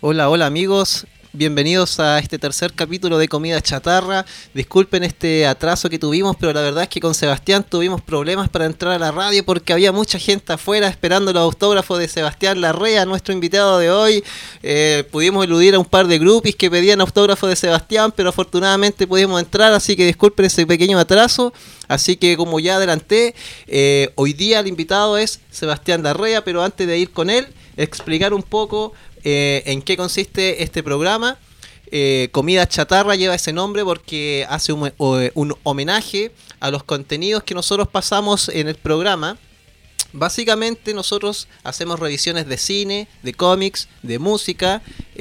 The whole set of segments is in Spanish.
Hola, hola amigos, bienvenidos a este tercer capítulo de Comida Chatarra. Disculpen este atraso que tuvimos, pero la verdad es que con Sebastián tuvimos problemas para entrar a la radio porque había mucha gente afuera esperando los autógrafos de Sebastián Larrea, nuestro invitado de hoy. Pudimos eludir a un par de groupies que pedían autógrafos de Sebastián, pero afortunadamente pudimos entrar, así que disculpen ese pequeño atraso. Así que como ya adelanté, hoy día el invitado es Sebastián Larrea, pero antes de ir con él, explicar un poco en qué consiste este programa. Comida Chatarra lleva ese nombre porque hace un homenaje a los contenidos que nosotros pasamos en el programa. Básicamente nosotros hacemos revisiones de cine, de cómics, de música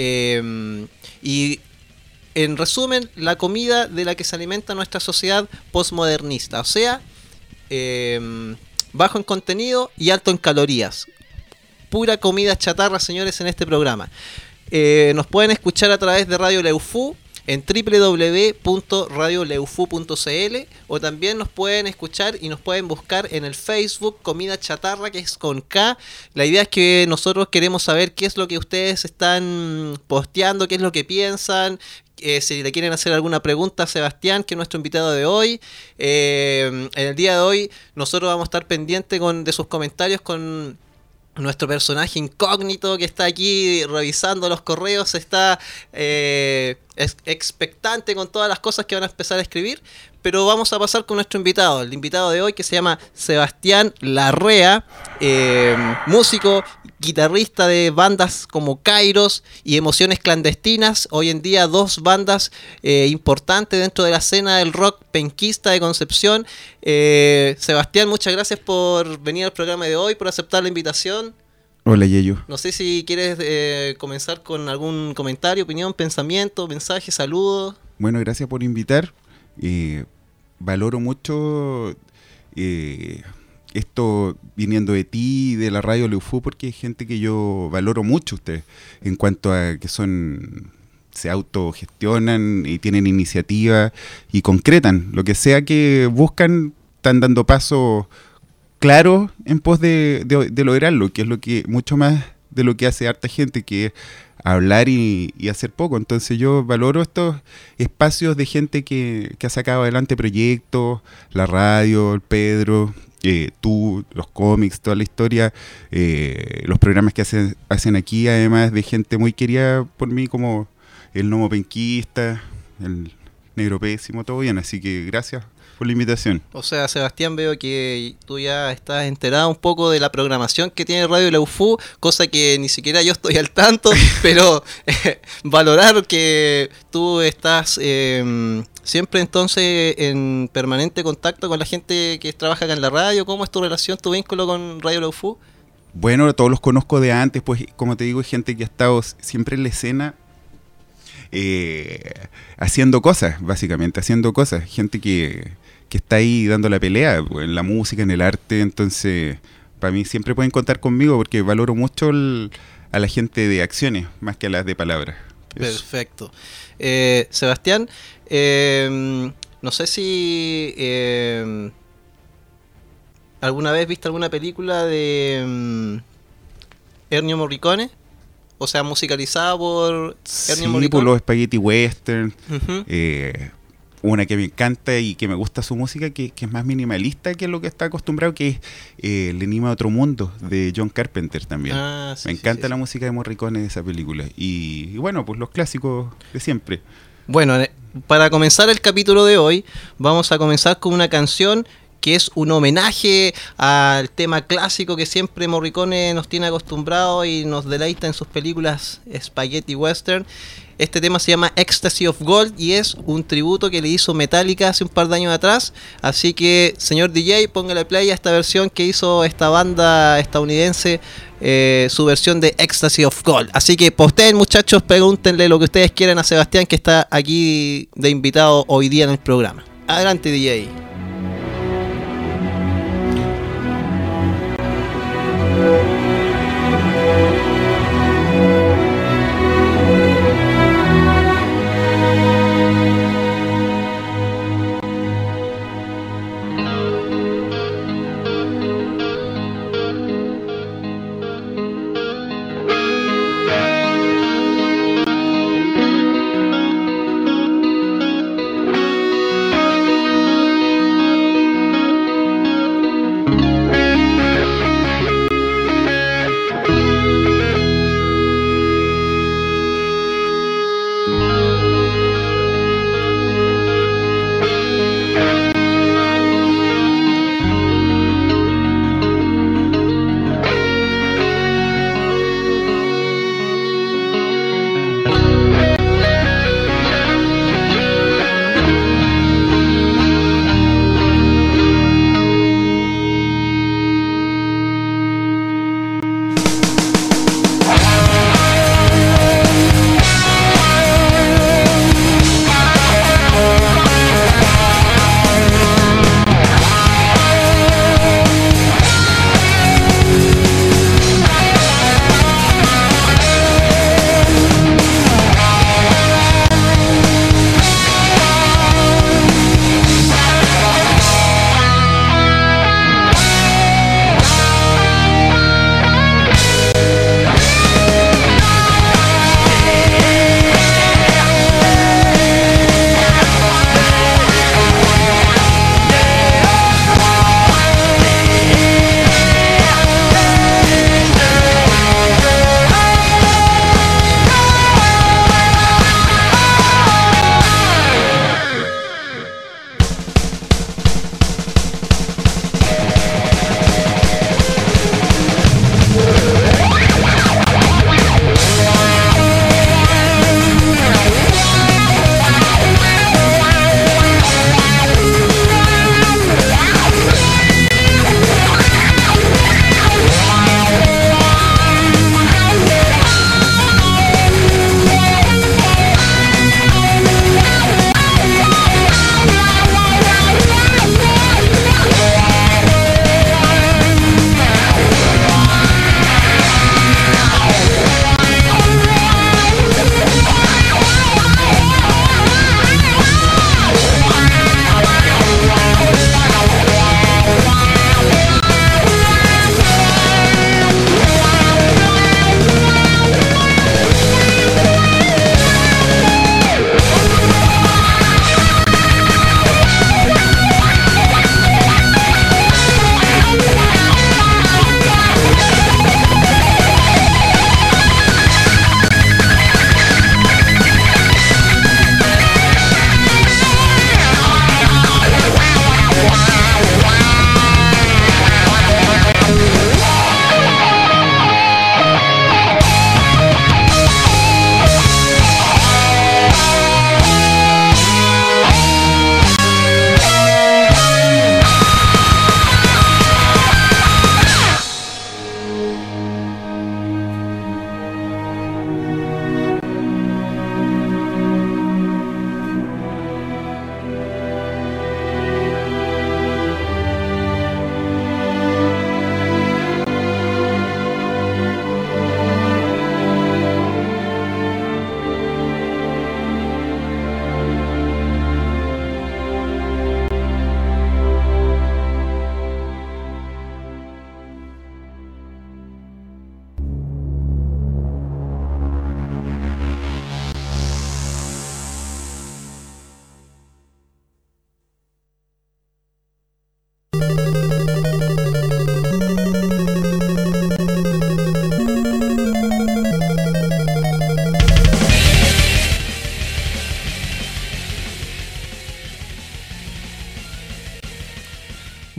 y en resumen la comida de la que se alimenta nuestra sociedad postmodernista, o sea, bajo en contenido y alto en calorías. Pura comida chatarra, señores, en este programa. Nos pueden escuchar a través de Radio Leufu en www.radioleufu.cl o también nos pueden escuchar y nos pueden buscar en el Facebook Comida Chatarra, que es con K. La idea es que nosotros queremos saber qué es lo que ustedes están posteando, qué es lo que piensan. Si le quieren hacer alguna pregunta a Sebastián, que es nuestro invitado de hoy, en el día de hoy nosotros vamos a estar pendientes de sus comentarios con nuestro personaje incógnito que está aquí revisando los correos, está expectante con todas las cosas que van a empezar a escribir, pero vamos a pasar con nuestro invitado, el invitado de hoy que se llama Sebastián Larrea, músico, guitarrista de bandas como Kairos y Emociones Clandestinas, hoy en día dos bandas importantes dentro de la escena del rock penquista de Concepción. Sebastián, muchas gracias por venir al programa de hoy, por aceptar la invitación. Hola, Yeyo. No sé si quieres comenzar con algún comentario, opinión, pensamiento, mensaje, saludo. Bueno, gracias por invitar. Valoro mucho esto viniendo de ti y de la Radio Leufu, porque hay gente que yo valoro mucho ustedes en cuanto a que se autogestionan y tienen iniciativa y concretan. Lo que sea que buscan, están dando pasos claros en pos de lograrlo, que es lo que mucho más de lo que hace harta gente, que es hablar y hacer poco. Entonces yo valoro estos espacios de gente que ha sacado adelante proyectos, la radio, el Pedro, tú, los cómics, toda la historia, los programas que hacen aquí, además de gente muy querida por mí, como el Gnomo Penquista, el Negro Pésimo, todo bien. Así que gracias por la invitación. O sea, Sebastián, veo que tú ya estás enterado un poco de la programación que tiene Radio Leufu, cosa que ni siquiera yo estoy al tanto, pero valorar que tú estás siempre entonces en permanente contacto con la gente que trabaja acá en la radio. ¿Cómo es tu relación, tu vínculo con Radio Leufu? Bueno, todos los conozco de antes, pues como te digo, hay gente que ha estado siempre en la escena haciendo cosas, básicamente, haciendo cosas. Gente que está ahí dando la pelea en la música, en el arte. Entonces, para mí siempre pueden contar conmigo porque valoro mucho a la gente de acciones más que a las de palabras. Perfecto. Sebastián, no sé si alguna vez viste alguna película de Ennio Morricone, o sea, musicalizada por Ennio Morricone. Sí, por los Spaghetti Western. Uh-huh. Una que me encanta y que me gusta su música, que es más minimalista que lo que está acostumbrado, que es El Enigma de Otro Mundo, de John Carpenter también. Sí, me encanta la música de Morricone de esa película. Y bueno, pues los clásicos de siempre. Bueno, para comenzar el capítulo de hoy, vamos a comenzar con una canción que es un homenaje al tema clásico que siempre Morricone nos tiene acostumbrados y nos deleita en sus películas Spaghetti Western. Este tema se llama Ecstasy of Gold y es un tributo que le hizo Metallica hace un par de años atrás. Así que, señor DJ, póngale play a esta versión que hizo esta banda estadounidense, su versión de Ecstasy of Gold. Así que posteen, muchachos, pregúntenle lo que ustedes quieran a Sebastián, que está aquí de invitado hoy día en el programa. Adelante, DJ.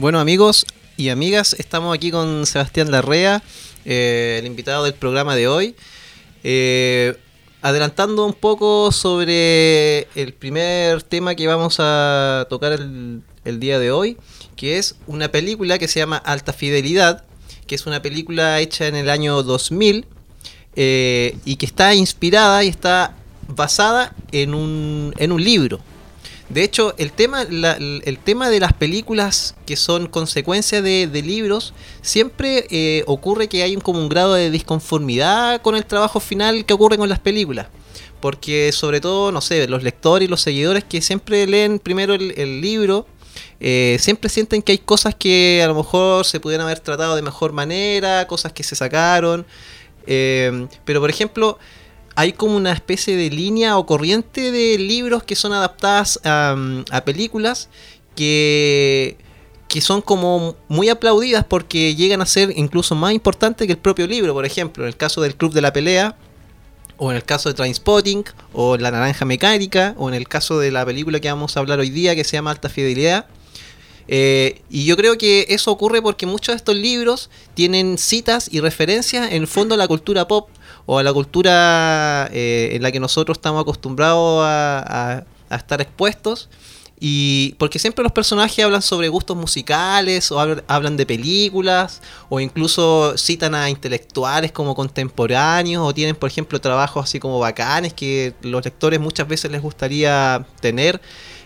Bueno, amigos y amigas, estamos aquí con Sebastián Larrea, el invitado del programa de hoy. Adelantando un poco sobre el primer tema que vamos a tocar el día de hoy, que es una película que se llama Alta Fidelidad, que es una película hecha en el año 2000 y que está inspirada y está basada en un libro. De hecho, el tema de las películas que son consecuencia de libros, siempre ocurre que hay como un grado de disconformidad con el trabajo final que ocurre con las películas. Porque sobre todo, no sé, los lectores y los seguidores que siempre leen primero el libro, siempre sienten que hay cosas que a lo mejor se pudieran haber tratado de mejor manera, cosas que se sacaron. Pero por ejemplo, hay como una especie de línea o corriente de libros que son adaptadas a películas que son como muy aplaudidas porque llegan a ser incluso más importantes que el propio libro. Por ejemplo, en el caso del Club de la Pelea, o en el caso de Trainspotting, o La Naranja Mecánica, o en el caso de la película que vamos a hablar hoy día, que se llama Alta Fidelidad. Y yo creo que eso ocurre porque muchos de estos libros tienen citas y referencias en el fondo a la cultura pop o a la cultura en la que nosotros estamos acostumbrados a estar expuestos, y porque siempre los personajes hablan sobre gustos musicales o hablan de películas o incluso citan a intelectuales como contemporáneos o tienen, por ejemplo, trabajos así como bacanes que los lectores muchas veces les gustaría tener,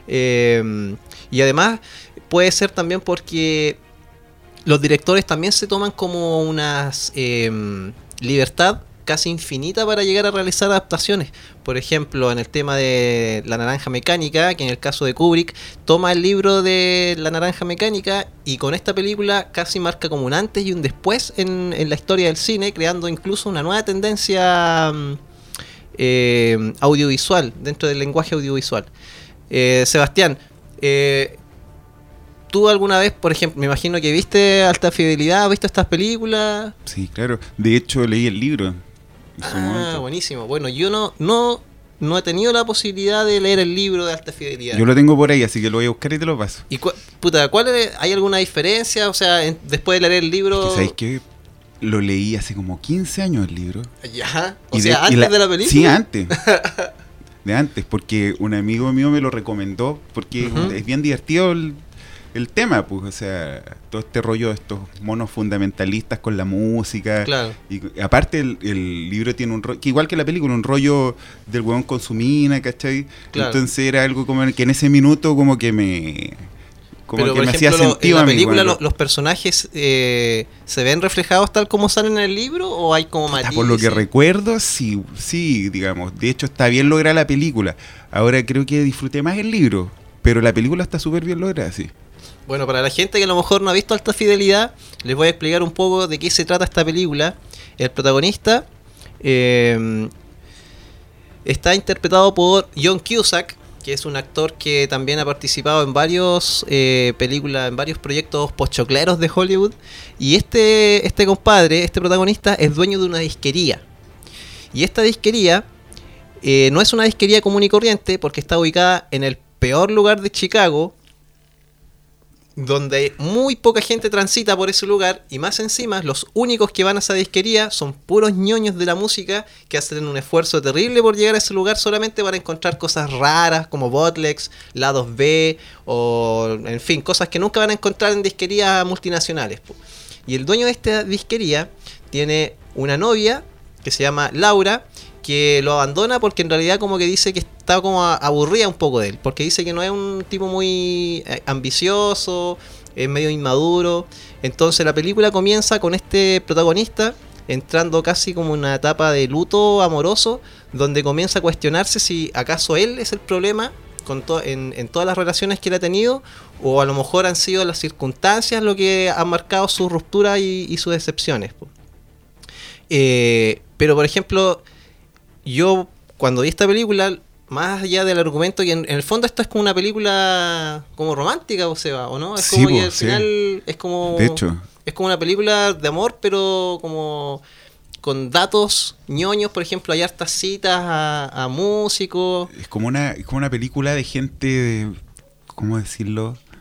y además puede ser también porque los directores también se toman como unas libertad casi infinita para llegar a realizar adaptaciones. Por ejemplo, en el tema de La Naranja Mecánica, que en el caso de Kubrick toma el libro de La Naranja Mecánica y con esta película casi marca como un antes y un después en la historia del cine, creando incluso una nueva tendencia audiovisual, dentro del lenguaje audiovisual. Sebastián, ¿tú alguna vez, por ejemplo, me imagino que viste Alta Fidelidad, has visto estas películas? Sí, claro. De hecho, leí el libro. Buenísimo. Bueno, yo no he tenido la posibilidad de leer el libro de Alta Fidelidad. Yo lo tengo por ahí, así que lo voy a buscar y te lo paso. ¿Y hay alguna diferencia? O sea, después de leer el libro... Es que, ¿sabes qué? Lo leí hace como 15 años el libro. Ya, antes de la película. Sí, antes. De antes, porque un amigo mío me lo recomendó, porque es bien divertido el tema, pues, o sea, todo este rollo de estos monos fundamentalistas con la música. Claro. Y aparte el libro tiene un rollo, que igual que la película, un rollo del huevón con su mina, ¿cachai? Claro. Entonces era algo como que en ese minuto como que me hacía sentido. ¿En la película los personajes se ven reflejados tal como salen en el libro o hay como matices? Por lo que recuerdo, sí, digamos. De hecho, está bien lograda la película. Ahora creo que disfruté más el libro, pero la película está súper bien lograda, sí. Bueno, para la gente que a lo mejor no ha visto Alta Fidelidad, les voy a explicar un poco de qué se trata esta película. El protagonista está interpretado por John Cusack, que es un actor que también ha participado en varios películas, en varios proyectos pochocleros de Hollywood. Y este compadre, este protagonista, es dueño de una disquería. Y esta disquería no es una disquería común y corriente porque está ubicada en el peor lugar de Chicago, donde muy poca gente transita por ese lugar, y más encima los únicos que van a esa disquería son puros ñoños de la música que hacen un esfuerzo terrible por llegar a ese lugar solamente para encontrar cosas raras como bootlegs, lados B o en fin, cosas que nunca van a encontrar en disquerías multinacionales. Y el dueño de esta disquería tiene una novia que se llama Laura, que lo abandona porque en realidad como que dice que está como aburrida un poco de él, porque dice que no es un tipo muy ambicioso, es medio inmaduro. Entonces la película comienza con este protagonista entrando casi como una etapa de luto amoroso, donde comienza a cuestionarse si acaso él es el problema en todas las relaciones que él ha tenido, o a lo mejor han sido las circunstancias lo que han marcado su ruptura y sus decepciones. Pero por ejemplo, yo cuando vi esta película, más allá del argumento, que en el fondo esto es como una película como romántica, ¿o no? Es sí, como que al final es como... De hecho. Es como una película de amor, pero como con datos ñoños. Por ejemplo, hay hartas citas a músicos. Es como una película de gente, ¿cómo decirlo?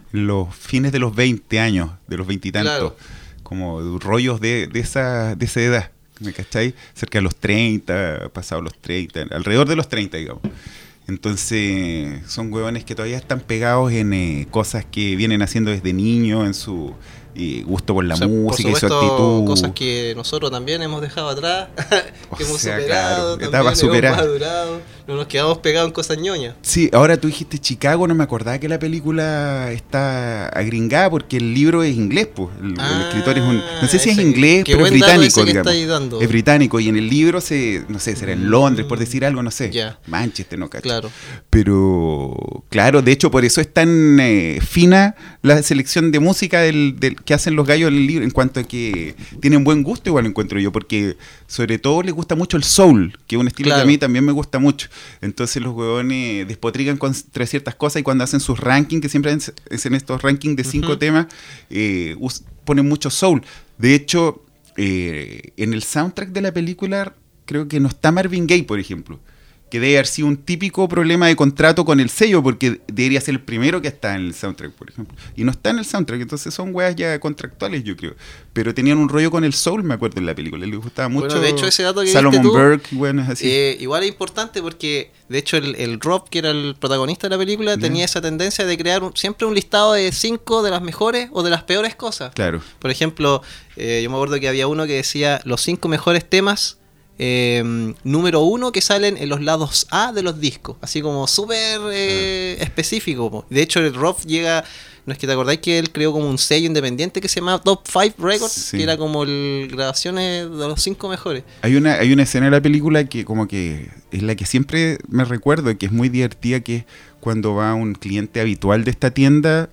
los fines de los 20 años, de los 20 y tantos, Claro. como rollos de esa edad, ¿me cachai? Cerca de los 30, pasados los 30, alrededor de los 30, digamos. Entonces, son huevones que todavía están pegados en cosas que vienen haciendo desde niños, en su gusto por la O sea, música por y su supuesto, actitud. cosas que nosotros también hemos dejado atrás, que hemos sea, superado, claro, etapa también superada. hemos madurado, no nos quedamos pegados en cosas ñoñas. Sí, ahora tú dijiste Chicago, no me acordaba que la película está agringada porque el libro es inglés, pues. El escritor es un... No sé si es ese- inglés, qué pero es buen dato británico, ese que digamos. estáis dando. Es británico y en el libro no sé, será en Londres, por decir algo, no sé. Ya. Manchester, no cacho. Claro. Pero, claro, de hecho por eso es tan fina la selección de música que hacen los gallos en el libro, en cuanto a que tienen buen gusto, igual lo encuentro yo, porque sobre todo les gusta mucho el soul, que es un estilo Claro. que a mí también me gusta mucho. Entonces los huevones despotrican contra ciertas cosas y cuando hacen sus rankings, que siempre hacen estos rankings de 5 temas, ponen mucho soul. De hecho, en el soundtrack de la película creo que no está Marvin Gaye, por ejemplo, que debe haber sido un típico problema de contrato con el sello, porque debería ser el primero que está en el soundtrack, por ejemplo. Y no está en el soundtrack, entonces son weas ya contractuales, yo creo. Pero tenían un rollo con el soul, me acuerdo, en la película. Les gustaba mucho. Bueno, de hecho, ese dato que Salomon diste tú, Burke, bueno, es así. igual es importante porque, de hecho, el Rob, que era el protagonista de la película, Ya. tenía esa tendencia de crear siempre un listado de 5 de las mejores o de las peores cosas. Claro. Por ejemplo, yo me acuerdo que había uno que decía los 5 mejores temas número 1 que salen en los lados A de los discos, así como súper específico, po. De hecho, el Rob llega, no es que te acordáis que él creó como un sello independiente que se llamaba Top 5 Records, Sí. que era como grabaciones de los 5 mejores. Hay una escena de la película que como que es la que siempre me recuerdo, que es muy divertida, que es cuando va un cliente habitual de esta tienda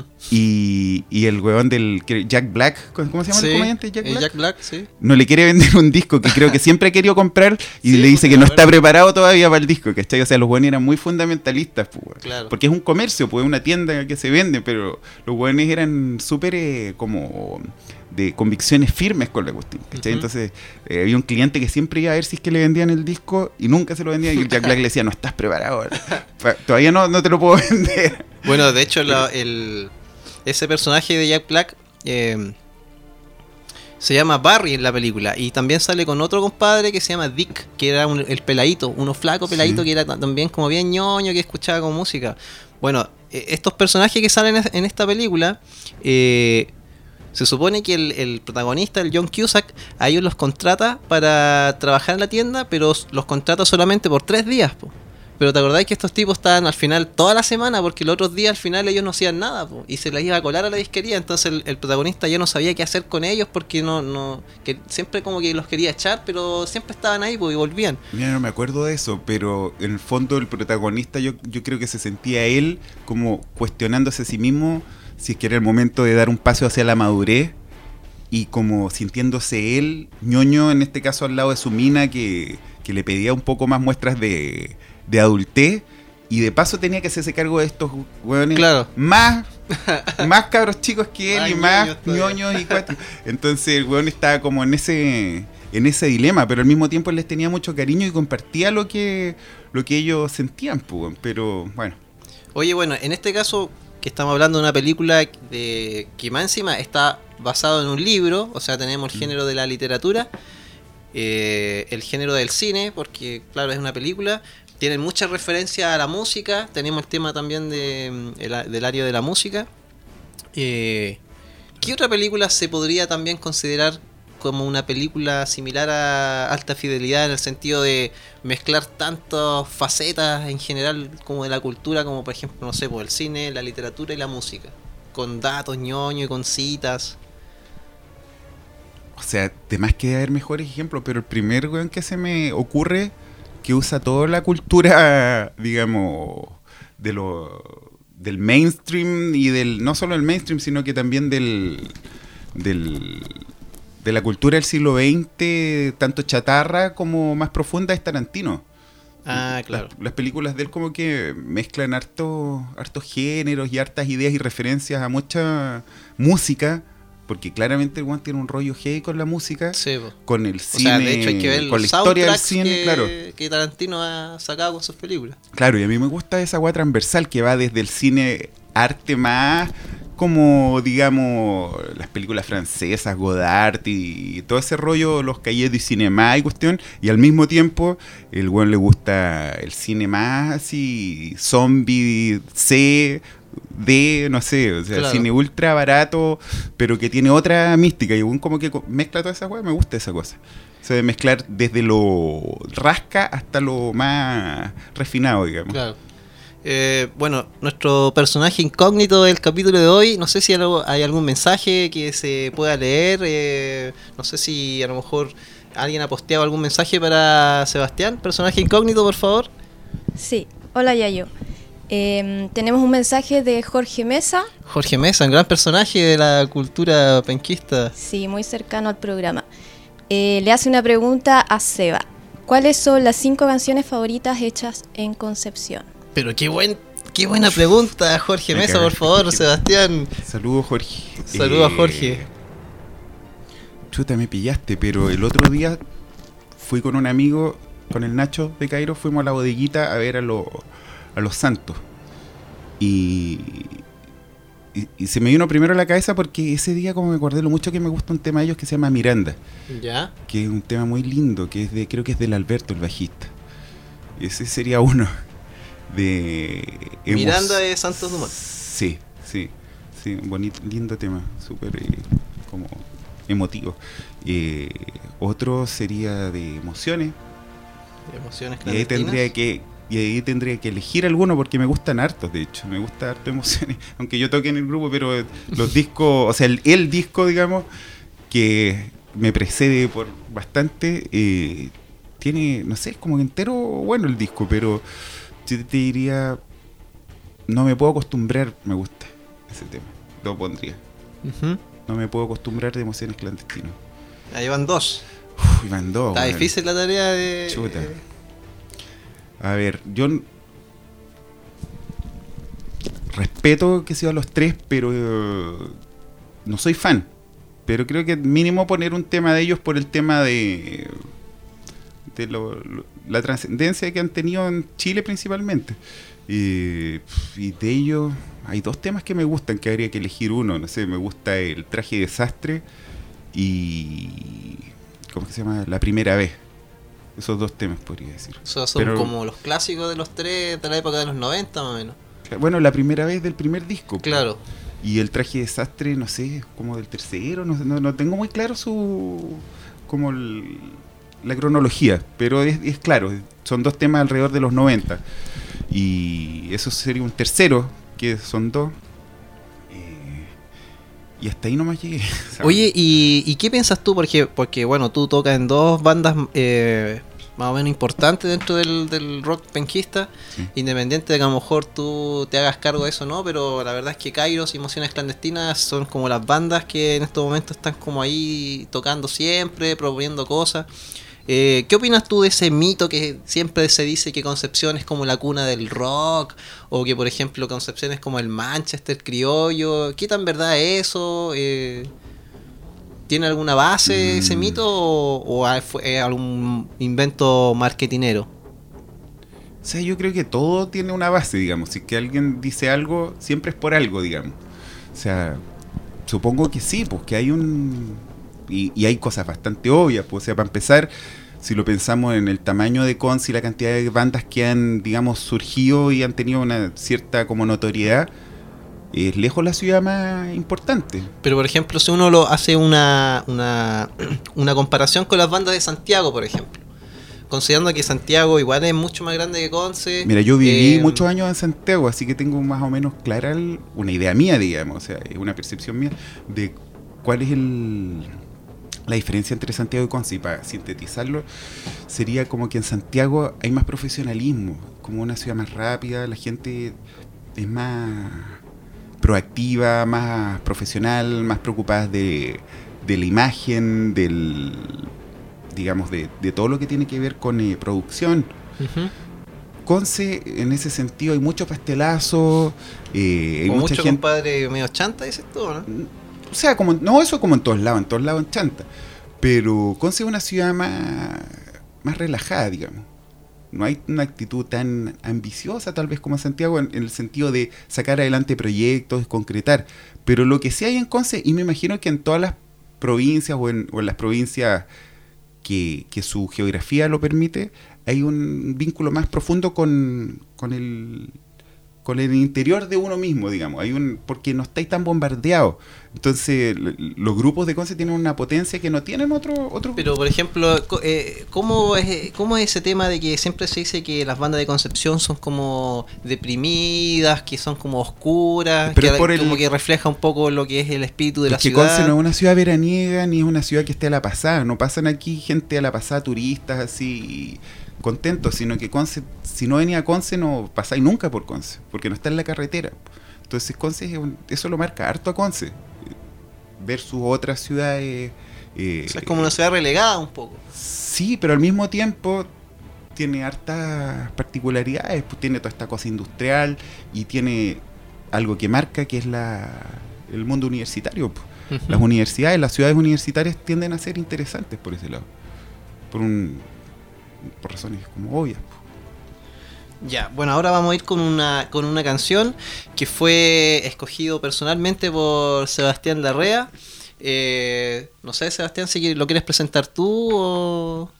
y el huevón Jack Black, ¿cómo se llama el comediante? Jack Black, sí. No le quiere vender un disco que creo que siempre ha querido comprar y Sí, le dice porque que no me está acuerdo. preparado todavía para el disco, ¿cachai? O sea, los buenos eran muy fundamentalistas, pues, weón. Claro. Porque es un comercio, pues, una tienda que se vende, pero los buenos eran súper como de convicciones firmes con la cuestión, ¿cachai? Ujú. Entonces había un cliente que siempre iba a ver si es que le vendían el disco y nunca se lo vendían y el Jack Black le decía, no estás preparado, todavía no te lo puedo vender. Bueno, de hecho, ese personaje de Jack Black se llama Barry en la película y también sale con otro compadre que se llama Dick, que era el peladito, uno flaco peladito, Sí. que era también como bien ñoño, que escuchaba con música. Bueno, estos personajes que salen en esta película, se supone que el protagonista, el John Cusack, a ellos los contrata para trabajar en la tienda, pero los contrata solamente por 3 días, po. Pero te acordáis que estos tipos estaban al final toda la semana, porque los otros días al final ellos no hacían nada, po, y se les iba a colar a la disquería. Entonces el protagonista ya no sabía qué hacer con ellos, porque que siempre como que los quería echar, pero siempre estaban ahí, po, y volvían. Mira, no me acuerdo de eso, pero en el fondo el protagonista yo creo que se sentía él como cuestionándose a sí mismo si es que era el momento de dar un paso hacia la madurez y como sintiéndose él, ñoño en este caso al lado de su mina que le pedía un poco más muestras de adultez y de paso tenía que hacerse cargo de estos hueones Claro. más cabros chicos que él Más y más ñoños todavía. ñoños y cuatro. Entonces el hueón estaba como en ese dilema, pero al mismo tiempo les tenía mucho cariño y compartía lo que ellos sentían, pues, pero bueno. Oye, bueno, en este caso que estamos hablando de una película que más encima está basado en un libro, o sea, tenemos el género de la literatura, el género del cine, porque claro, es una película, tienen muchas referencias a la música, tenemos el tema también del área de la música. ¿Qué otra película se podría también considerar como una película similar a Alta Fidelidad, en el sentido de mezclar tantas facetas en general como de la cultura, como por ejemplo, no sé, pues el cine, la literatura y la música, con datos ñoño y con citas? O sea, además que haber mejores ejemplos, pero el primer weón que se me ocurre que usa toda la cultura, digamos, del mainstream y no solo el mainstream, sino que también de la cultura del siglo XX, tanto chatarra como más profunda, es Tarantino. Ah, claro. Las películas de él como que mezclan hartos géneros y hartas ideas y referencias a mucha música, porque claramente el weón tiene un rollo heavy con la música, Sí, po. con el O cine, sea, de hecho hay que ver con la los historia del soundtracks cine, claro. que Tarantino ha sacado con sus películas. Claro, y a mí me gusta esa weá transversal que va desde el cine arte más como, digamos, las películas francesas, Godard y todo ese rollo, los cahiers du cinéma y cuestión, y al mismo tiempo el weón le gusta el cine más así, zombie, C, D, no sé, o sea, Claro. cine ultra barato, pero que tiene otra mística, y un como que mezcla toda esa weá, me gusta esa cosa. O sea, de mezclar desde lo rasca hasta lo más refinado, digamos. Claro. Bueno, nuestro personaje incógnito del capítulo de hoy, no sé si hay algún mensaje que se pueda leer, no sé si a lo mejor alguien ha posteado algún mensaje para Sebastián, personaje incógnito, por favor. Sí, hola Yayo. Tenemos un mensaje de Jorge Mesa, Jorge Mesa, un gran personaje de la cultura penquista. sí, muy cercano al programa. Le hace una pregunta a Seba. ¿Cuáles son las 5 canciones favoritas hechas en Concepción? Pero qué buena pregunta, Jorge Me Mesa, cago. por favor, Sebastián. Saludos, Jorge. Saludos, Jorge. Chuta, me pillaste, pero el otro día fui con un amigo, con el Nacho de Cairo, fuimos a la bodeguita a ver a los Santos. Y se me vino primero a la cabeza porque ese día como me acordé lo mucho que me gusta un tema de ellos que se llama Miranda, ¿Ya? que es un tema muy lindo, que es creo que es del Alberto, el bajista. Ese sería uno de Miranda de Santos Dumont. Sí, un bonito, lindo tema, súper como emotivo. Otro sería de Emociones. Emociones Y ahí tendría que elegir alguno porque me gustan hartos, de hecho. Me gusta harto Emociones, aunque yo toque en el grupo, pero los discos, o sea, el disco, digamos, que me precede por bastante, tiene, no sé, es como entero bueno el disco, pero yo te diría, no me puedo acostumbrar, me gusta ese tema, lo pondría. Ujú. No me puedo acostumbrar de Emociones Clandestinos. Ahí van dos. Uy, van dos. Está weón. difícil la tarea de... Chuta. A ver, yo respeto que sea los tres, pero no soy fan. Pero creo que mínimo poner un tema de ellos por el tema de la trascendencia que han tenido en Chile principalmente. Y de ellos hay dos temas que me gustan, que habría que elegir uno. No sé, me gusta el Traje Desastre y... ¿cómo es que se llama? La Primera Vez. Esos dos temas podría decir. O sea, son Pero- como los clásicos de los tres de la época de los 90 más o menos. Bueno, La Primera Vez del primer disco. Claro. Y el Traje Desastre, no sé, como del tercero, no tengo muy claro la cronología, pero es claro, son dos temas alrededor de los 90. Y eso sería un tercero, que son dos. Y hasta ahí nomás llegué. ¿sabes? Oye, ¿y qué piensas tú? Porque bueno, tú tocas en dos bandas más o menos importantes dentro del rock penquista, Sí. independiente de que a lo mejor tú te hagas cargo de eso, ¿no? Pero la verdad es que Kairos y Emociones Clandestinas son como las bandas que en estos momentos están como ahí tocando siempre, proponiendo cosas. ¿Qué opinas tú de ese mito que siempre se dice que Concepción es como la cuna del rock? O que, por ejemplo, Concepción es como el Manchester criollo. ¿Qué tan verdad es eso? ¿Tiene alguna base ese mito o fue algún invento marketinero? O sea, yo creo que todo tiene una base, digamos. Si que alguien dice algo, siempre es por algo, digamos. O sea, supongo que sí, pues que hay y hay cosas bastante obvias. Pues, o sea, para empezar, si lo pensamos en el tamaño de Cons y la cantidad de bandas que han, digamos, surgido y han tenido una cierta como notoriedad, es lejos la ciudad más importante. Pero, por ejemplo, si uno lo hace una comparación con las bandas de Santiago, por ejemplo. Considerando que Santiago igual es mucho más grande que Conce. Mira, yo viví muchos años en Santiago, así que tengo más o menos clara una idea mía, digamos, o sea, es una percepción mía de cuál es la diferencia entre Santiago y Conce. Y para sintetizarlo, sería como que en Santiago hay más profesionalismo, como una ciudad más rápida, la gente es más proactiva, más profesional, más preocupada de la imagen, digamos, de todo lo que tiene que ver con producción. Ujú. Conce, en ese sentido, hay mucho pastelazo, hay O mucha mucho gente... compadre medio chanta, dices tú, ¿no? O sea, eso como en todos lados en Chanta. Pero Conce es una ciudad más relajada, digamos. no hay una actitud tan ambiciosa tal vez como en Santiago, en el sentido de sacar adelante proyectos, concretar. Pero lo que sí hay en Conce, y me imagino que en todas las provincias o en las provincias que su geografía lo permite, hay un vínculo más profundo con el interior de uno mismo, digamos. Porque no estáis tan bombardeados. Entonces, los grupos de Conce tienen una potencia que no tienen otro. Pero, por ejemplo, ¿cómo es ese tema de que siempre se dice que las bandas de Concepción son como deprimidas, que son como oscuras, pero como que refleja un poco lo que es el espíritu de la ciudad? Porque Conce no es una ciudad veraniega, ni es una ciudad que esté a la pasada. No pasan aquí gente a la pasada, turistas así contentos, sino que Conce, si no venía a Conce, no pasáis nunca por Conce, porque no está en la carretera. Entonces Conce, eso lo marca harto a Conce, versus otras ciudades. O sea, es como una ciudad relegada un poco. Sí, pero al mismo tiempo tiene hartas particularidades, pues tiene toda esta cosa industrial y tiene algo que marca, que es el mundo universitario. Pues. Las universidades, las ciudades universitarias tienden a ser interesantes por ese lado, por razones como obvias. Ya, bueno, ahora vamos a ir con una canción que fue escogido personalmente por Sebastián Larrea. No sé, Sebastián, si lo quieres presentar tú o...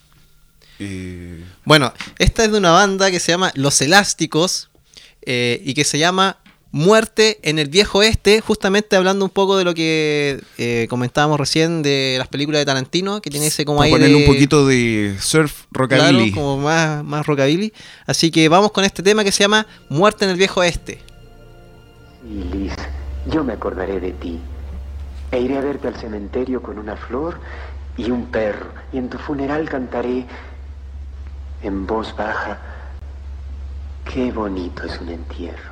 Bueno, esta es de una banda que se llama Los Elásticos y que se llama Muerte en el Viejo Oeste, justamente hablando un poco de lo que comentábamos recién de las películas de Tarantino, que tiene ese como ahí ponerle un poquito de surf rockabilly. Claro, como más rockabilly. Así que vamos con este tema que se llama Muerte en el Viejo Oeste. Sí, Liz, yo me acordaré de ti. E iré a verte al cementerio con una flor y un perro. Y en tu funeral cantaré en voz baja: qué bonito es un entierro.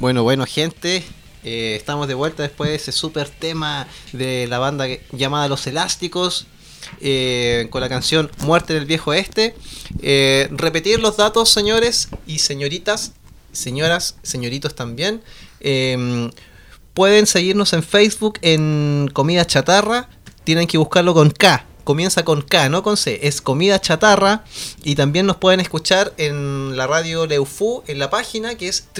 Bueno, gente, estamos de vuelta después de ese super tema de la banda llamada Los Elásticos, con la canción Muerte del Viejo Este. Repetir los datos, señores y señoritas, señoras, señoritos también. Pueden seguirnos en Facebook en Comida Chatarra. Tienen que buscarlo con K. Comienza con K, no con C. Es Comida Chatarra. Y también nos pueden escuchar en la radio Leufu, en la página que es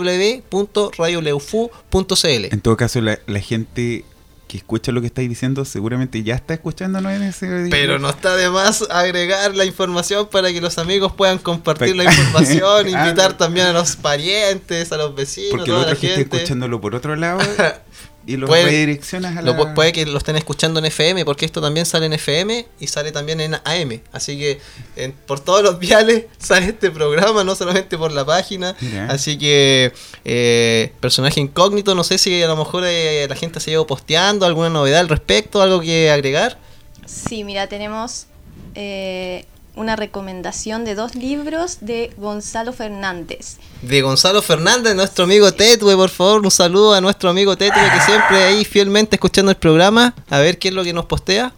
www.radioleufu.cl. En todo caso, la gente que escucha lo que estáis diciendo seguramente ya está escuchándonos en ese... Pero no está de más agregar la información para que los amigos puedan compartir la información, invitar también a los parientes, a los vecinos, porque toda el otro la que gente esté escuchándolo por otro lado y los puede, redireccionas a la... puede que lo estén escuchando en FM, porque esto también sale en FM y sale también en AM. Así que por todos los viales sale este programa, no solamente por la página. Mira. Así que personaje incógnito, no sé si a lo mejor la gente se ha ido posteando alguna novedad al respecto, algo que agregar. Sí, mira, tenemos una recomendación de 2 libros de Gonzalo Fernández. De Gonzalo Fernández, nuestro amigo Tetue, por favor, un saludo a nuestro amigo Tetue, que siempre ahí fielmente escuchando el programa. A ver qué es lo que nos postea.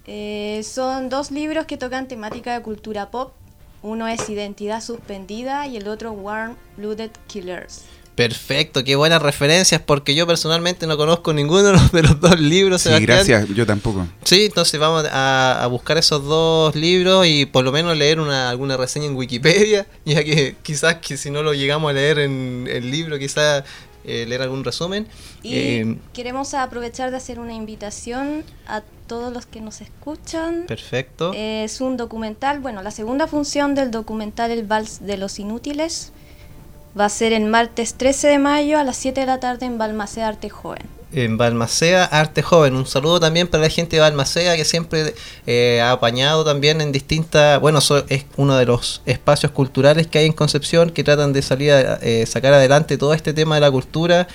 Son 2 libros que tocan temática de cultura pop. Uno es Identidad Suspendida y el otro Warm Blooded Killers. Perfecto, qué buenas referencias, porque yo personalmente no conozco ninguno de los 2 libros. Sí, Sebastián. gracias, yo tampoco. Sí, entonces vamos a buscar esos 2 libros y por lo menos leer alguna reseña en Wikipedia, ya que quizás que si no lo llegamos a leer en el libro, quizás leer algún resumen. Y queremos aprovechar de hacer una invitación a todos los que nos escuchan. Perfecto. Es un documental, bueno, la segunda función del documental El Vals de los Inútiles va a ser el martes 13 de mayo a las 7 de la tarde en Balmaceda Arte Joven. En Balmaceda Arte Joven. Un saludo también para la gente de Balmaceda, que siempre ha apañado también en distintas... Bueno, es uno de los espacios culturales que hay en Concepción, que tratan de sacar adelante todo este tema de la cultura.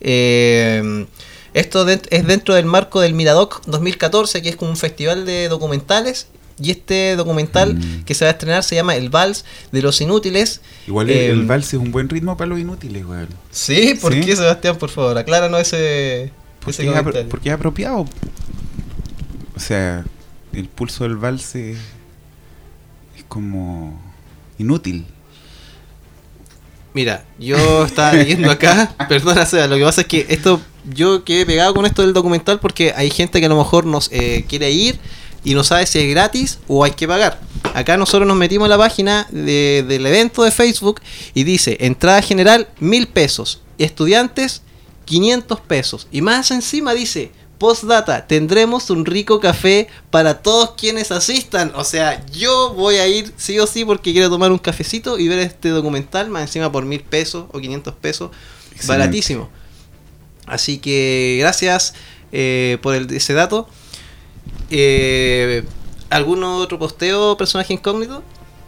Esto es dentro del marco del Miradoc 2014, que es como un festival de documentales. Y este documental que se va a estrenar se llama El Vals de los Inútiles. Igual el vals es un buen ritmo para los inútiles, güey. Sí, ¿por ¿Sí? qué, Sebastián? Por favor, acláranos ese comentario. Porque es apropiado. O sea, el pulso del vals es como inútil. Mira, yo estaba leyendo acá, perdona, Seba, lo que pasa es que yo quedé pegado con esto del documental porque hay gente que a lo mejor nos quiere ir y no sabe si es gratis o hay que pagar. Acá nosotros nos metimos en la página del evento de Facebook y dice, entrada general 1,000 pesos, estudiantes 500 pesos, y más encima dice, postdata, tendremos un rico café para todos quienes asistan. O sea, yo voy a ir sí o sí porque quiero tomar un cafecito y ver este documental, más encima por 1,000 pesos o 500 pesos. Excelente. Baratísimo. Así que gracias por ese dato. ¿Algún otro posteo, personaje incógnito?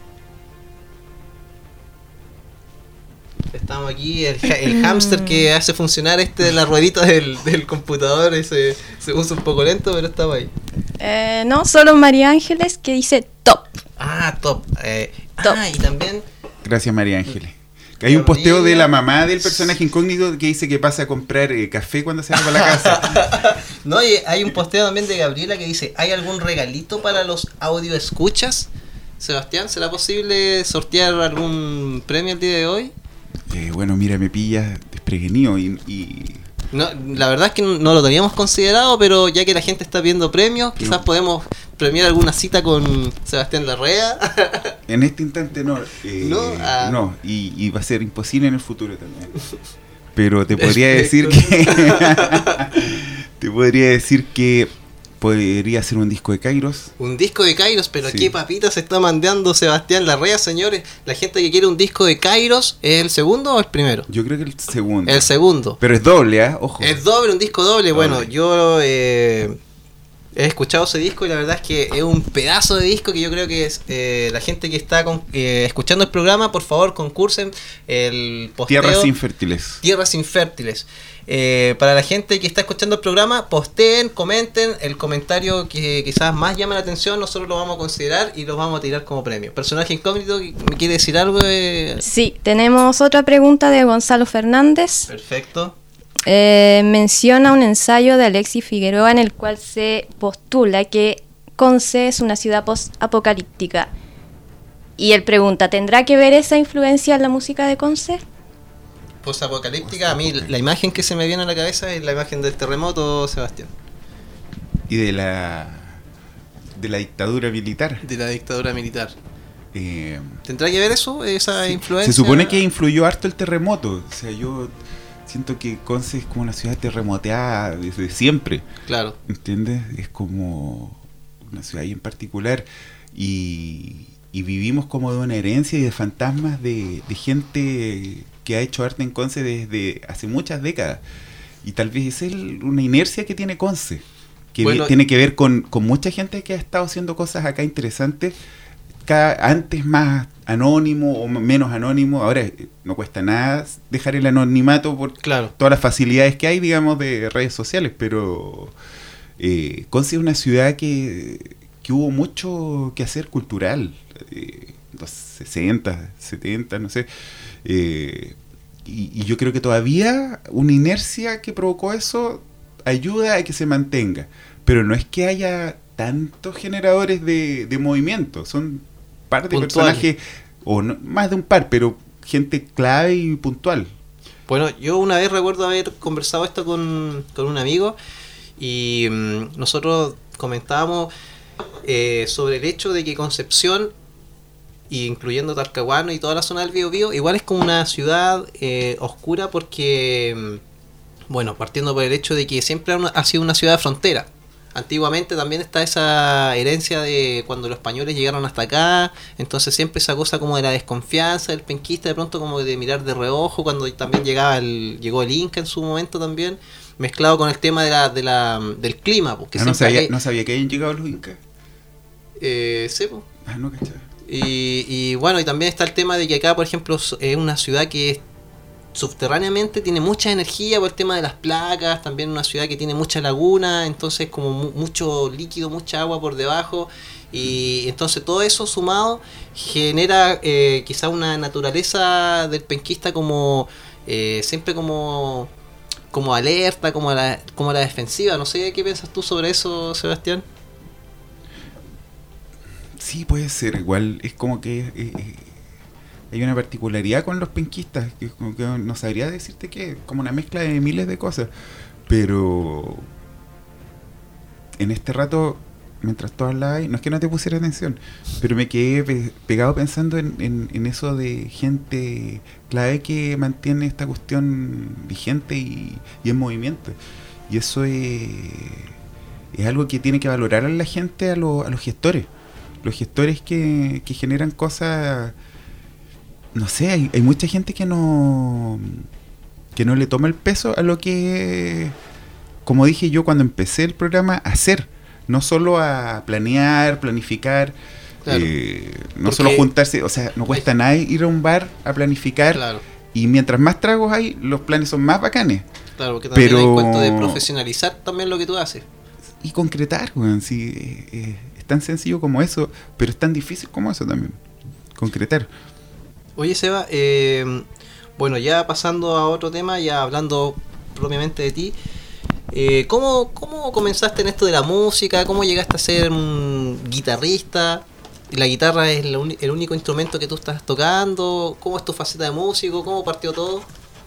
Estamos aquí, el hámster que hace funcionar de la ruedita del computador, se usa un poco lento, pero estaba ahí. No, solo María Ángeles que dice top. Ah, top. Top. Y también... Gracias, María Ángeles. Hay un posteo de la mamá del personaje incógnito que dice que pasa a comprar café cuando se va para la casa. No, y hay un posteo también de Gabriela que dice, ¿hay algún regalito para los audio escuchas? Sebastián, ¿será posible sortear algún premio el día de hoy? Bueno, mira, me pillas desprevenido y... No, la verdad es que no lo teníamos considerado, pero ya que la gente está viendo premios, quizás podemos premiar alguna cita con Sebastián Larrea. En este instante no. No, y va a ser imposible en el futuro también. Pero te podría decir que podría ser un disco de Kairos. Un disco de Kairos, pero Sí. qué papita se está mandando Sebastián Larrea, señores. La gente que quiere un disco de Kairos, ¿es el segundo o el primero? Yo creo que el segundo. El segundo. Pero es doble, ¿eh? Ojo. Es doble, un disco doble. Bueno, yo He escuchado ese disco y la verdad es que es un pedazo de disco que yo creo que es, la gente que está escuchando el programa, por favor concursen el posteo. Tierras infértiles. Tierras infértiles. Para la gente que está escuchando el programa, posteen, comenten el comentario que quizás más llame la atención, nosotros lo vamos a considerar y lo vamos a tirar como premio. Personaje incógnito, ¿me quiere decir algo? Sí, tenemos otra pregunta de Gonzalo Fernández. Perfecto. Menciona un ensayo de Alexis Figueroa en el cual se postula que Conce es una ciudad post-apocalíptica. Y él pregunta, ¿tendrá que ver esa influencia en la música de Conce? Post-apocalíptica, a mí la imagen que se me viene a la cabeza es la imagen del terremoto, Sebastián. Y de la dictadura militar. De la dictadura militar. ¿Tendrá que ver eso, esa influencia? Se supone que influyó harto el terremoto. O sea, yo siento que Conce es como una ciudad terremoteada desde siempre. Claro. ¿Entiendes? Es como una ciudad ahí en particular. Y vivimos como de una herencia y de fantasmas de gente que ha hecho arte en Conce desde hace muchas décadas. Y tal vez es una inercia que tiene Conce. Que tiene que ver con mucha gente que ha estado haciendo cosas acá interesantes. Antes más anónimo o menos anónimo, ahora no cuesta nada dejar el anonimato por todas las facilidades que hay, digamos, de redes sociales, pero Conce es una ciudad que hubo mucho que hacer cultural, los 60, 70, no sé, y yo creo que todavía una inercia que provocó eso ayuda a que se mantenga, pero no es que haya tantos generadores de movimiento, son par de personajes, o no, más de un par, pero gente clave y puntual. Bueno, yo una vez recuerdo haber conversado esto con un amigo y nosotros comentábamos sobre el hecho de que Concepción, incluyendo Talcahuano y toda la zona del Biobío, igual es como una ciudad oscura porque, bueno, partiendo por el hecho de que siempre ha sido una ciudad de frontera. Antiguamente también está esa herencia de cuando los españoles llegaron hasta acá, entonces siempre esa cosa como de la desconfianza del penquista, de pronto como de mirar de reojo, cuando también llegó el Inca en su momento también, mezclado con el tema del clima. Porque no sabía que habían llegado los incas. Sí, pues. No cachaba. Y bueno, y también está el tema de que acá, por ejemplo, es una ciudad que subterráneamente tiene mucha energía por el tema de las placas, también una ciudad que tiene mucha laguna, entonces como mucho líquido, mucha agua por debajo, y entonces todo eso sumado genera quizá una naturaleza del penquista como siempre como alerta, como la defensiva. No sé qué piensas tú sobre eso, Sebastián. Sí, puede ser, igual es como que hay una particularidad con los penquistas, que no sabría decirte qué, como una mezcla de miles de cosas, pero en este rato, mientras tú hablabas, no es que no te pusiera atención, pero me quedé pegado pensando en eso de gente clave que mantiene esta cuestión vigente y en movimiento, y eso es algo que tiene que valorar a la gente, a los gestores que generan cosas. No sé, hay mucha gente que no le toma el peso a lo que, como dije yo cuando empecé el programa, hacer, no solo a planear, planificar, claro. No solo juntarse, o sea, no cuesta nada ir a un bar a planificar, claro. Y mientras más tragos hay, los planes son más bacanes. Claro, porque también hay cuento de profesionalizar también lo que tú haces. Y concretar, weón, sí, es tan sencillo como eso, pero es tan difícil como eso también, concretar. Oye, Seba, bueno, ya pasando a otro tema, ya hablando propiamente de ti, ¿cómo comenzaste en esto de la música? ¿Cómo llegaste a ser un guitarrista? ¿La guitarra es el único instrumento que tú estás tocando? ¿Cómo es tu faceta de músico? ¿Cómo partió todo?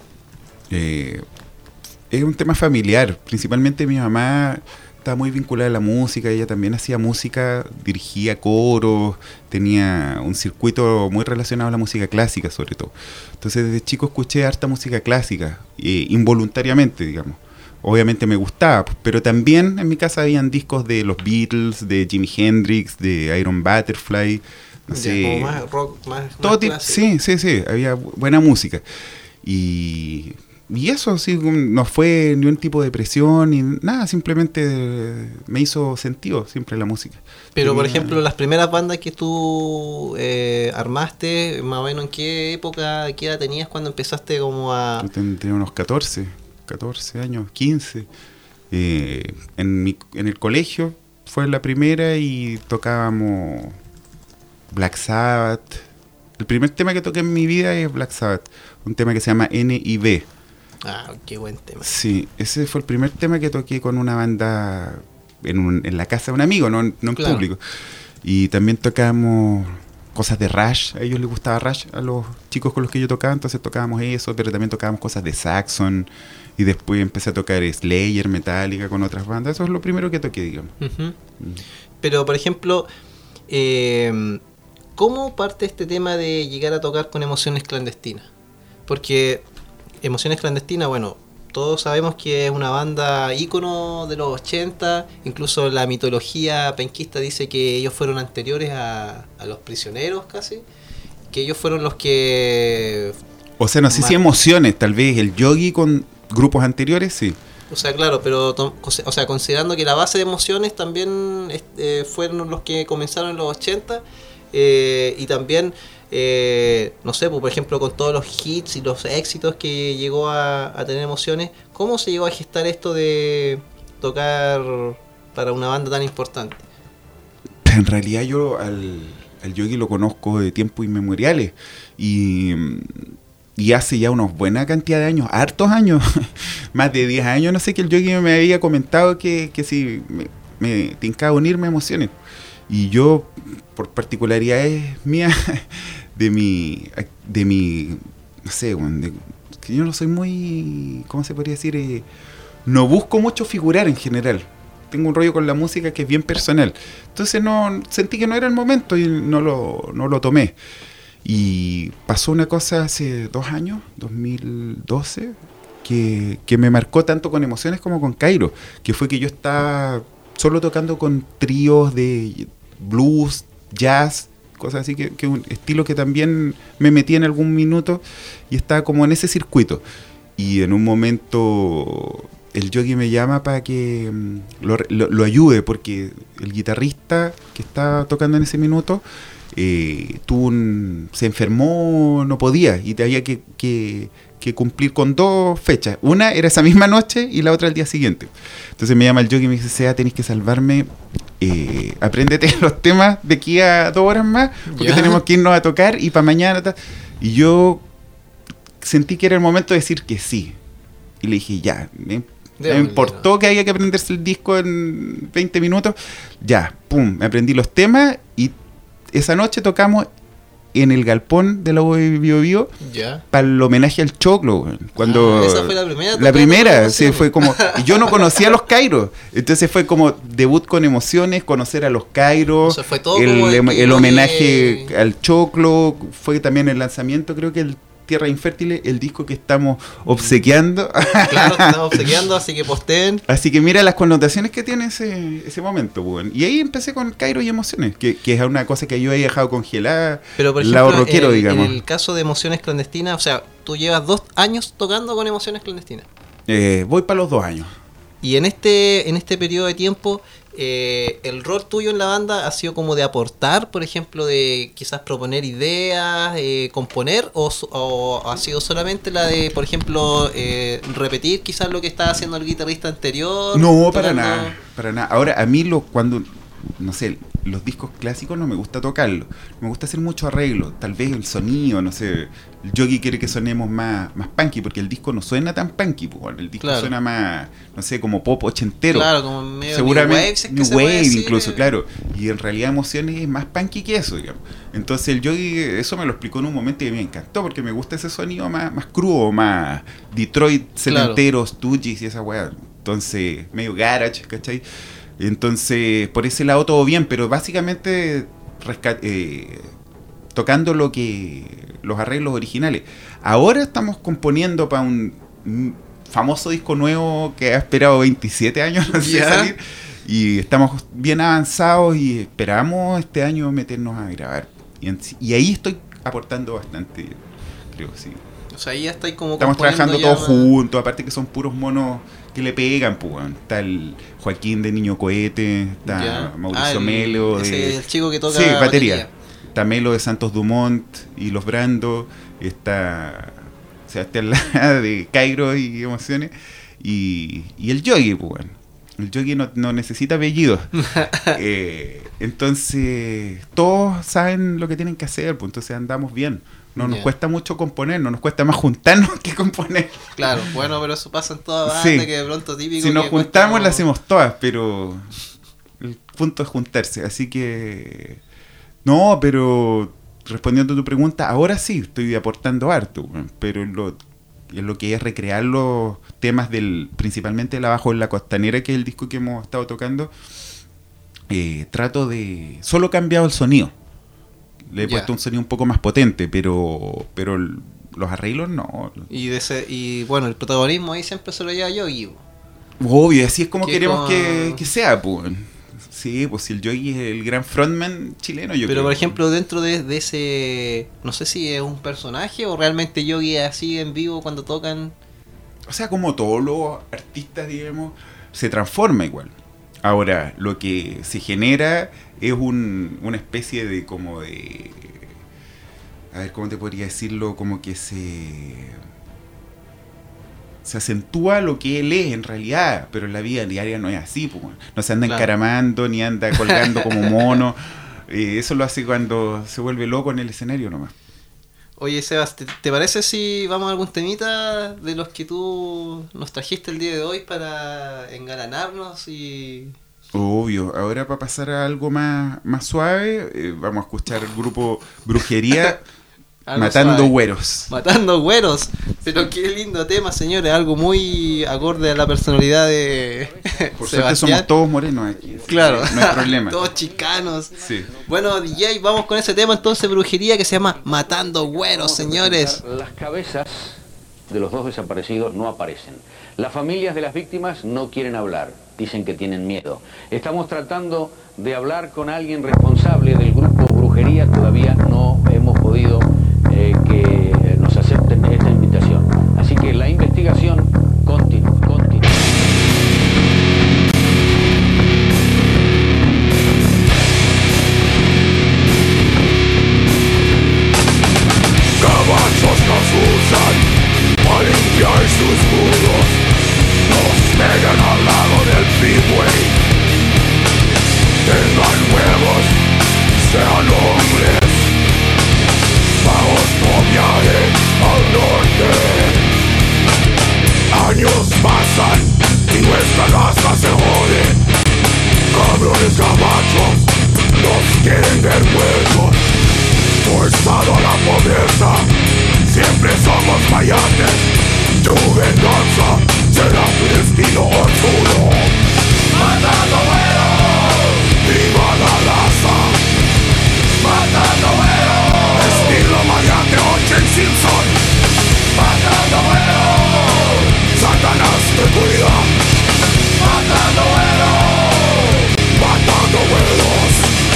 Es un tema familiar, principalmente mi mamá estaba muy vinculada a la música, ella también hacía música, dirigía coros, tenía un circuito muy relacionado a la música clásica sobre todo. Entonces desde chico escuché harta música clásica, involuntariamente, digamos. Obviamente me gustaba, pero también en mi casa habían discos de los Beatles, de Jimi Hendrix, de Iron Butterfly, no sé. Como más rock, más todo clásico. Sí, había buena música. Y Y eso, sí, no fue ni un tipo de presión ni nada, simplemente me hizo sentido siempre la música. Pero, por ejemplo, las primeras bandas que tú armaste, más o menos, ¿en qué época, qué edad tenías cuando empezaste como a...? Yo tenía unos 14 años, 15. En el colegio fue la primera y tocábamos Black Sabbath. El primer tema que toqué en mi vida es Black Sabbath, un tema que se llama N.I.B. Ah, qué buen tema. Sí, ese fue el primer tema que toqué con una banda en la casa de un amigo, no en Claro. público. Y también tocábamos cosas de Rush, a ellos les gustaba Rush, a los chicos con los que yo tocaba, entonces tocábamos eso, pero también tocábamos cosas de Saxon, y después empecé a tocar Slayer, Metallica con otras bandas. Eso es lo primero que toqué, digamos. Ujú. Pero, por ejemplo, ¿cómo parte este tema de llegar a tocar con Emociones Clandestinas? Porque Emociones Clandestinas, bueno, todos sabemos que es una banda ícono de los 80, incluso la mitología penquista dice que ellos fueron anteriores a Los Prisioneros casi, que ellos fueron los que... O sea, no sé si Emociones, tal vez el Yogi con grupos anteriores, sí. O sea, claro, pero considerando que la base de Emociones también fueron los que comenzaron en los 80, y también, no sé, pues, por ejemplo, con todos los hits y los éxitos que llegó a tener Emociones, ¿cómo se llegó a gestar esto de tocar para una banda tan importante? En realidad yo al Yogi lo conozco de tiempos inmemoriales y hace ya una buena cantidad de años, hartos años, más de 10 años, no sé, que el Yogi me había comentado que si me tincaba unirme a Emociones. Y yo, por particularidades mías, de mi no sé, que yo no soy muy, ¿cómo se podría decir? No busco mucho figurar en general. Tengo un rollo con la música que es bien personal. Entonces sentí que no era el momento y no lo tomé. Y pasó una cosa hace 2 años, 2012, que me marcó tanto con Emociones como con Cairo, que fue que yo estaba solo tocando con tríos de blues, jazz, cosas así, que un estilo que también me metí en algún minuto y estaba como en ese circuito. Y en un momento el Yogi me llama para que lo ayude, porque el guitarrista que estaba tocando en ese minuto se enfermó, no podía, y había que cumplir con 2 fechas. Una era esa misma noche y la otra el día siguiente. Entonces me llama el Yogi y me dice: Sea, tenés que salvarme, apréndete los temas de aquí a 2 horas más, porque tenemos que irnos a tocar y para mañana. Y yo sentí que era el momento de decir que sí. Y le dije, ya, me importó que había que aprenderse el disco en 20 minutos. Ya, pum, me aprendí los temas y esa noche tocamos en el galpón de la U de Bio Bio para el homenaje al Choclo. Cuando esa fue la primera. La primera, sí, fue como... Y yo no conocía a los Kairos. Entonces fue como debut con Emociones, conocer a los Kairos. O sea, fue todo el homenaje al Choclo. Fue también el lanzamiento, creo que el Tierra Infértil, el disco que estamos obsequiando. Claro, que estamos obsequiando, así que posteen. Así que mira las connotaciones que tiene ese momento, bueno. Y ahí empecé con Cairo y Emociones, que es una cosa que yo he dejado congelada. Pero por lado ejemplo, rockero, digamos. En el caso de Emociones Clandestinas, o sea, tú llevas 2 años tocando con Emociones Clandestinas. Voy para los 2 años. Y en este periodo de tiempo, el rol tuyo en la banda ha sido como de aportar, por ejemplo, de quizás proponer ideas, componer, o ha sido solamente la de, por ejemplo, repetir quizás lo que estaba haciendo el guitarrista anterior. No, para nada. Ahora, a mí cuando, no sé, los discos clásicos no me gusta tocarlos. Me gusta hacer mucho arreglo. Tal vez el sonido, no sé. El Yogi quiere que sonemos más punky, porque el disco no suena tan punky. Pues, el disco suena más, no sé, como pop ochentero. Claro, como medio seguramente New Wave incluso, claro. Y en realidad Emociones es más punky que eso, digamos. Entonces el Yogi eso me lo explicó en un momento y me encantó, porque me gusta ese sonido más crudo, más Detroit, cementeros, Stooges y esa weá. Entonces, medio garage, ¿cachai? Entonces, por ese lado todo bien, pero básicamente tocando los arreglos originales. Ahora estamos componiendo para un famoso disco nuevo que ha esperado 27 años a salir, y estamos bien avanzados y esperamos este año meternos a grabar. Y ahí estoy aportando bastante, creo, sí. O sea, ahí ya estáis como Estamos componiendo trabajando ya todos juntos, aparte que son puros monos que le pegan, pues. Weón. Está el Joaquín de Niño Cohete, está Ya. Mauricio Melo ese, el chico que toca sí, batería. Está Melo de Santos Dumont y Los Brandos, está Sebastián Lara de Cairo y Emociones, y el Yogi, pues. Weón. El Yogi no necesita apellidos. Entonces, todos saben lo que tienen que hacer, pues entonces andamos bien. No nos cuesta mucho componer, no nos cuesta más juntarnos que componer. Claro, bueno, pero eso pasa en toda banda, Sí. que de pronto típico. Si nos que juntamos, cuesta- la hacemos todas, pero el punto es juntarse. Así que, no, pero respondiendo a tu pregunta, ahora sí estoy aportando harto, weón, pero en lo que es recrear los temas principalmente el Abajo en la Costanera, que es el disco que hemos estado tocando, trato de... Solo he cambiado el sonido. Le he Ya. puesto un sonido un poco más potente, pero los arreglos no. Y bueno, el protagonismo ahí siempre se lo lleva Yogi. Obvio, así es como Que queremos como- que sea, pues. Sí, pues si el Yogi es el gran frontman chileno, yo Pero creo. por ejemplo, dentro de ese... No sé si es un personaje o realmente Yogi es así en vivo cuando tocan... O sea, como todos los artistas, digamos, se transforma igual. Ahora, lo que se genera es una especie de como de... A ver, ¿cómo te podría decirlo? Como que se acentúa lo que él es en realidad, pero en la vida diaria no es así, pues. No se anda Claro. encaramando ni anda colgando como mono. Eso lo hace cuando se vuelve loco en el escenario nomás. Oye, Sebas, ¿te parece si vamos a algún temita de los que tú nos trajiste el día de hoy para engalanarnos y... Obvio, ahora para pasar a algo más suave, vamos a escuchar el grupo Brujería, algo Matando suave? Güeros. Matando güeros. Pero qué lindo tema, señores. Algo muy acorde a la personalidad de Por suerte Sebastián. somos todos morenos aquí. Claro. No hay problema. Todos chicanos. Sí. Bueno, DJ, vamos con ese tema entonces, Brujería, que se llama Matando güeros, señores. Las cabezas de los dos desaparecidos no aparecen. Las familias de las víctimas no quieren hablar, dicen que tienen miedo. Estamos tratando de hablar con alguien responsable del grupo Brujería, todavía no hemos podido que nos acepten esta invitación. Así que la investigación continúa. Cabachos nos usan para limpiar sus muros, nos pegan al lado del freeway. Tengan huevos, sean hombres, vamos por viaje al norte. Años pasan y nuestra raza se jode. Cabrones gabachos nos quieren ver muertos. Forzado a la pobreza, siempre somos fallantes. Tu venganza será tu destino oscuro. Matando güeros, viva la raza. Matando güeros, estilo Mayate o Jane Simpson. Matando güeros, Satanás te cuida. Matando güeros, matando güeros.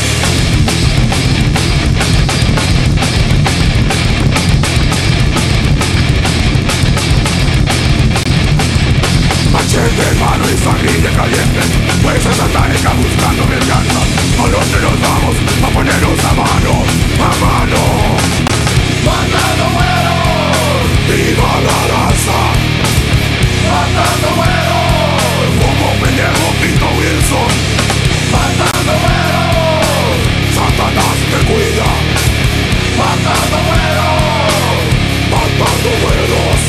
Machete en mano y sangre caliente, fuerza satánica buscando venganza. ¿A dónde nos vamos? A ponernos a mano, a mano. Matando güeros, viva la raza. Matando güeros, como pendejo Pito Wilson. Matando güeros, Satanás te cuida. Matando güeros, matando güeros.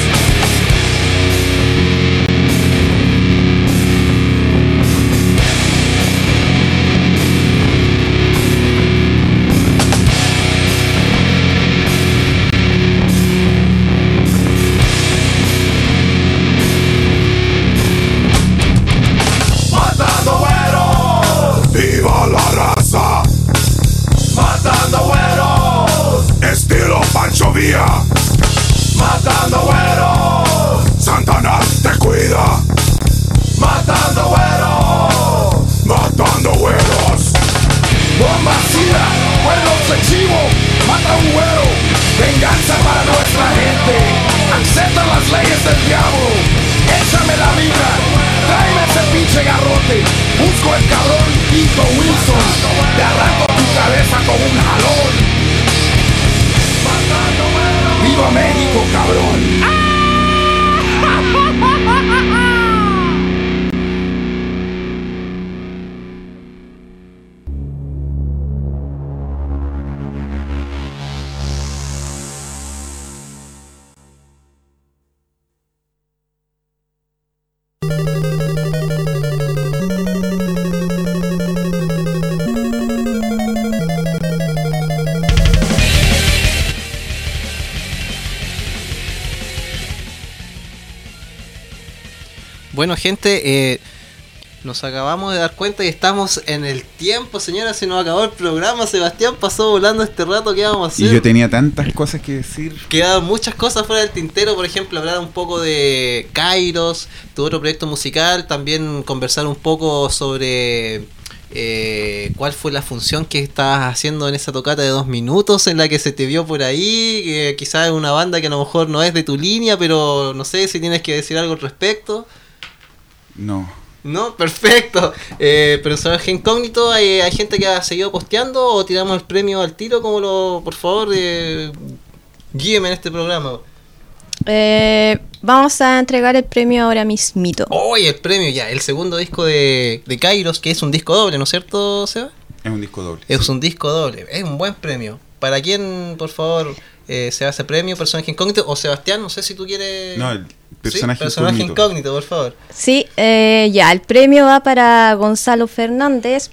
Matando güeros, viva la raza. Matando güeros, estilo Pancho Villa. Matando güeros, Satanás te cuida. Matando güeros, matando güeros. Bombacida, vuelo ofensivo, mata un güero. Venganza para nuestra gente. aceptan las leyes del diablo. Échame la vida, tráeme ese pinche garrote. Busco el cabrón Tito Wilson, te arranco tu cabeza con un jalón. ¡Viva México, cabrón! Bueno, gente, nos acabamos de dar cuenta y estamos en el tiempo, señora. Se nos acabó el programa. Sebastián pasó volando este rato. ¿Qué vamos a hacer? Y yo tenía tantas cosas que decir. Quedaban muchas cosas fuera del tintero. Por ejemplo, hablar un poco de Kairos, tu otro proyecto musical. También conversar un poco sobre cuál fue la función que estabas haciendo en esa tocata de 2 minutos en la que se te vio por ahí. Que quizás es una banda que a lo mejor no es de tu línea, pero no sé si tienes que decir algo al respecto. No, perfecto. Personaje incógnito, ¿hay gente que ha seguido posteando o tiramos el premio al tiro? Por favor, guíeme en este programa. Vamos a entregar el premio ahora mismito. ¡Oye, el premio ya! El segundo disco de Kairos, que es un disco doble, ¿no es cierto, Seba? Es un disco doble. Es un disco doble, es un buen premio. ¿Para quién, por favor, se hace premio? ¿Personaje incógnito? O Sebastián, no sé si tú quieres... No, el personaje incógnito, por favor. Sí, ya, el premio va para Gonzalo Fernández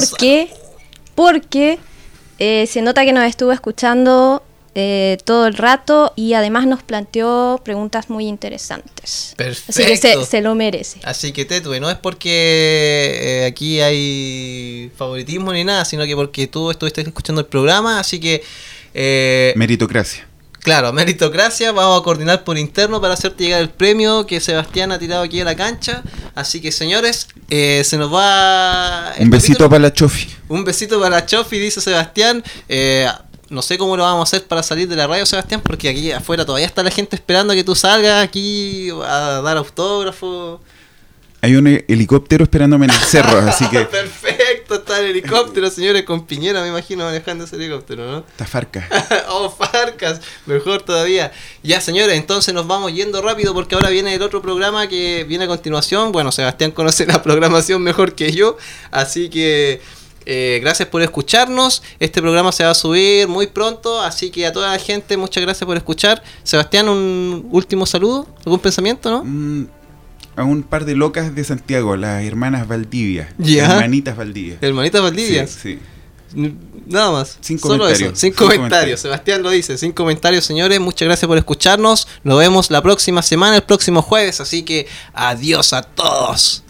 porque se nota que nos estuvo escuchando todo el rato y además nos planteó preguntas muy interesantes. Perfecto. Así que se lo merece. Así que Tetue, no es porque aquí hay favoritismo ni nada, sino que porque tú estuviste escuchando el programa, así que... meritocracia. Claro, meritocracia. Vamos a coordinar por interno para hacerte llegar el premio que Sebastián ha tirado aquí a la cancha. Así que, señores, se nos va... Un besito para la Chofi. Un besito para la Chofi, dice Sebastián. No sé cómo lo vamos a hacer para salir de la radio, Sebastián, porque aquí afuera todavía está la gente esperando a que tú salgas aquí a dar autógrafos. Hay un helicóptero esperándome en el cerro, así que... Perfecto, está el helicóptero, señores, con Piñera, me imagino, manejando ese helicóptero, ¿no? Está Farcas. Oh, Farcas, mejor todavía. Ya, señores, entonces nos vamos yendo rápido porque ahora viene el otro programa que viene a continuación. Bueno, Sebastián conoce la programación mejor que yo, así que... gracias por escucharnos. Este programa se va a subir muy pronto, así que a toda la gente muchas gracias por escuchar. Sebastián, un último saludo, algún pensamiento, ¿no? A un par de locas de Santiago, las hermanas Valdivia. ¿Ya? Hermanitas Valdivia. Hermanitas Valdivia. Sí. Nada más. Sin Solo comentarios. eso. Sin comentarios. Sebastián lo dice. Sin comentarios, señores. Muchas gracias por escucharnos. Nos vemos la próxima semana, el próximo jueves. Así que adiós a todos.